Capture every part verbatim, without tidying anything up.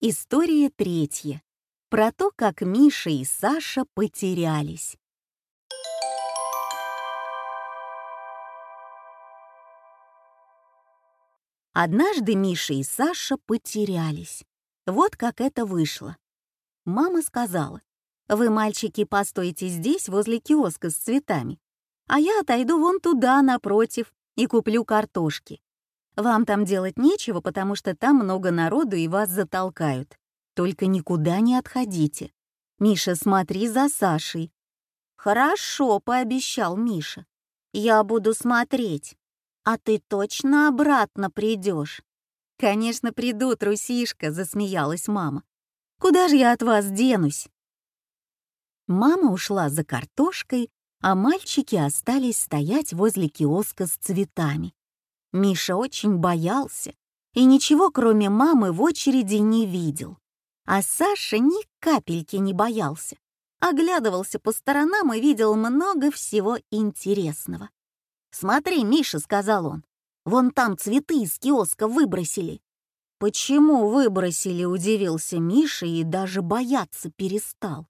История третья. Про то, как Миша и Саша потерялись. Однажды Миша и Саша потерялись. Вот как это вышло. Мама сказала: «Вы, мальчики, постойте здесь, возле киоска с цветами, а я отойду вон туда, напротив, и куплю картошки. Вам там делать нечего, потому что там много народу и вас затолкают. Только никуда не отходите. Миша, смотри за Сашей». «Хорошо», — пообещал Миша. «Я буду смотреть. А ты точно обратно придешь?» «Конечно приду, трусишка», — засмеялась мама. «Куда же я от вас денусь?» Мама ушла за картошкой, а мальчики остались стоять возле киоска с цветами. Миша очень боялся и ничего, кроме мамы, в очереди не видел. А Саша ни капельки не боялся. Оглядывался по сторонам и видел много всего интересного. «Смотри, Миша», — сказал он, — «вон там цветы из киоска выбросили». «Почему выбросили?» — удивился Миша и даже бояться перестал.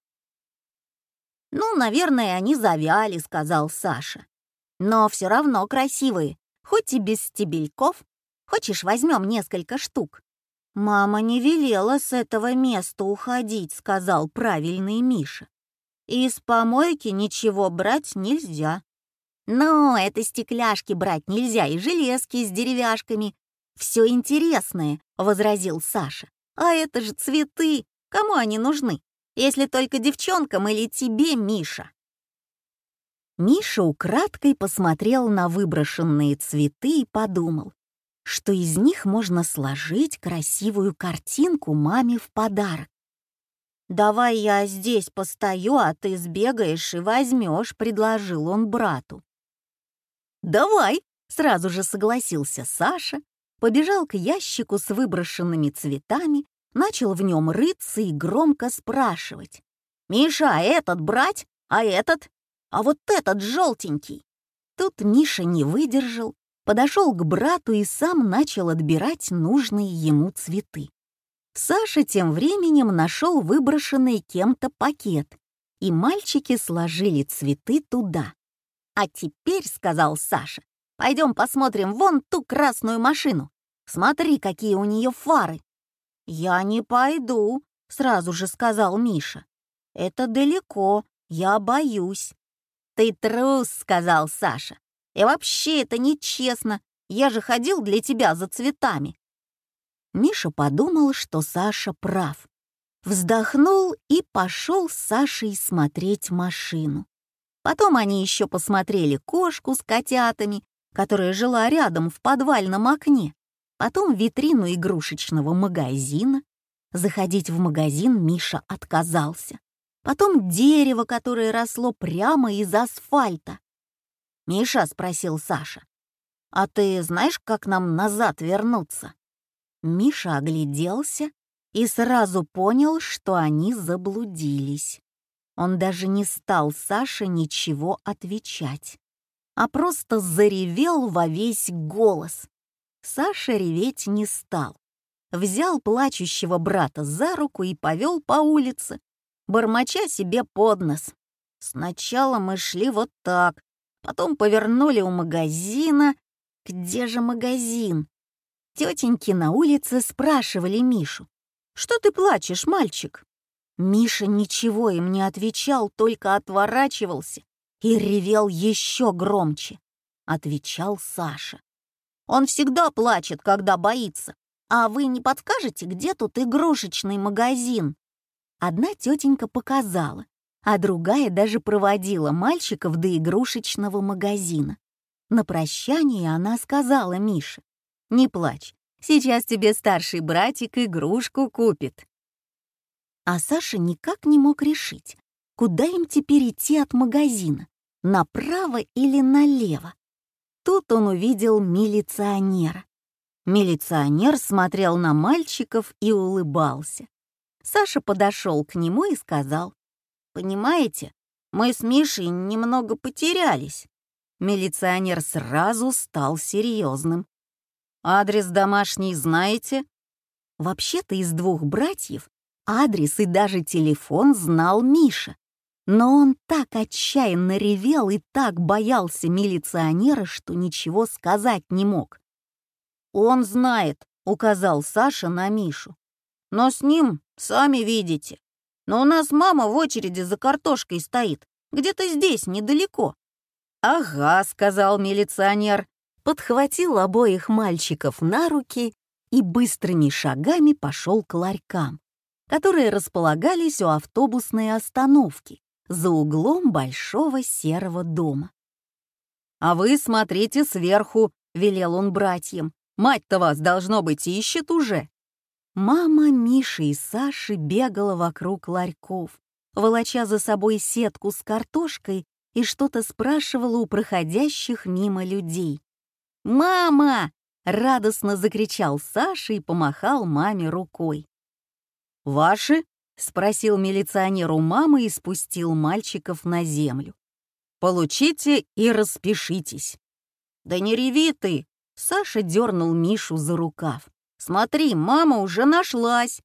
«Ну, наверное, они завяли», — сказал Саша. «Но все равно красивые, хоть и без стебельков. Хочешь, возьмем несколько штук?» «Мама не велела с этого места уходить», — сказал правильный Миша. «Из помойки ничего брать нельзя». «Ну, это стекляшки брать нельзя и железки с деревяшками. Все интересное», — возразил Саша. «А это же цветы, кому они нужны? Если только девчонкам или тебе, Миша». Миша украдкой посмотрел на выброшенные цветы и подумал, что из них можно сложить красивую картинку маме в подарок. «Давай я здесь постою, а ты сбегаешь и возьмешь», — предложил он брату. «Давай», — сразу же согласился Саша, побежал к ящику с выброшенными цветами, начал в нем рыться и громко спрашивать: «Миша, а этот брать? А этот? А вот этот желтенький?» Тут Миша не выдержал, подошел к брату и сам начал отбирать нужные ему цветы. Саша тем временем нашел выброшенный кем-то пакет, и мальчики сложили цветы туда. «А теперь, — сказал Саша, — пойдем посмотрим вон ту красную машину. Смотри, какие у нее фары». «Я не пойду», — сразу же сказал Миша. «Это далеко, я боюсь». «Ты трус», — сказал Саша. «И вообще это нечестно. Я же ходил для тебя за цветами». Миша подумал, что Саша прав. Вздохнул и пошел с Сашей смотреть машину. Потом они еще посмотрели кошку с котятами, которая жила рядом в подвальном окне. Потом витрину игрушечного магазина. Заходить в магазин Миша отказался. Потом дерево, которое росло прямо из асфальта. «Миша», — спросил Саша, — «а ты знаешь, как нам назад вернуться?» Миша огляделся и сразу понял, что они заблудились. Он даже не стал Саше ничего отвечать, а просто заревел во весь голос. Саша реветь не стал. Взял плачущего брата за руку и повел по улице, бормоча себе под нос. «Сначала мы шли вот так, потом повернули у магазина». Где же магазин? Тетеньки на улице спрашивали Мишу: «Что ты плачешь, мальчик?» Миша ничего им не отвечал, только отворачивался и ревел еще громче. Отвечал Саша: «Он всегда плачет, когда боится. А вы не подскажете, где тут игрушечный магазин?» Одна тетенька показала, а другая даже проводила мальчиков до игрушечного магазина. На прощание она сказала Мише: «Не плачь, сейчас тебе старший братик игрушку купит». А Саша никак не мог решить, куда им теперь идти от магазина, направо или налево. Тут он увидел милиционера. Милиционер смотрел на мальчиков и улыбался. Саша подошел к нему и сказал: «Понимаете, мы с Мишей немного потерялись». Милиционер сразу стал серьезным. «Адрес домашний знаете?» Вообще-то из двух братьев адрес и даже телефон знал Миша. Но он так отчаянно ревел и так боялся милиционера, что ничего сказать не мог. «Он знает», — указал Саша на Мишу. «Но с ним, сами видите. Но у нас мама в очереди за картошкой стоит, где-то здесь, недалеко». «Ага», — сказал милиционер, подхватил обоих мальчиков на руки и быстрыми шагами пошел к ларькам, которые располагались у автобусной остановки за углом большого серого дома. «А вы смотрите сверху», — велел он братьям. «Мать-то вас, должно быть, ищет уже». Мама Миши и Саши бегала вокруг ларьков, волоча за собой сетку с картошкой, и что-то спрашивала у проходящих мимо людей. «Мама!» — радостно закричал Саша и помахал маме рукой. «Ваши?» — спросил милиционер у мамы и спустил мальчиков на землю. «Получите и распишитесь». «Да не реви ты!» — Саша дернул Мишу за рукав. «Смотри, мама уже нашлась!»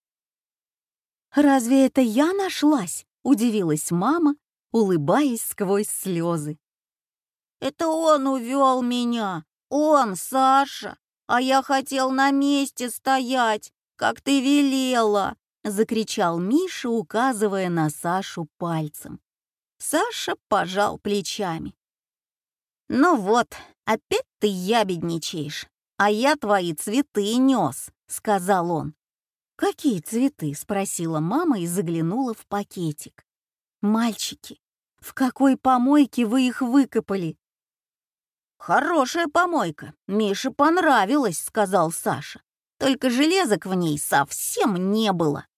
«Разве это я нашлась?» — удивилась мама, улыбаясь сквозь слезы. «Это он увел меня! Он, Саша! А я хотел на месте стоять, как ты велела!» — закричал Миша, указывая на Сашу пальцем. Саша пожал плечами. «Ну вот, опять ты ябедничаешь, а я твои цветы нес», — сказал он. «Какие цветы?» — спросила мама и заглянула в пакетик. «Мальчики, в какой помойке вы их выкопали?» «Хорошая помойка, Мише понравилось», — сказал Саша. «Только железок в ней совсем не было».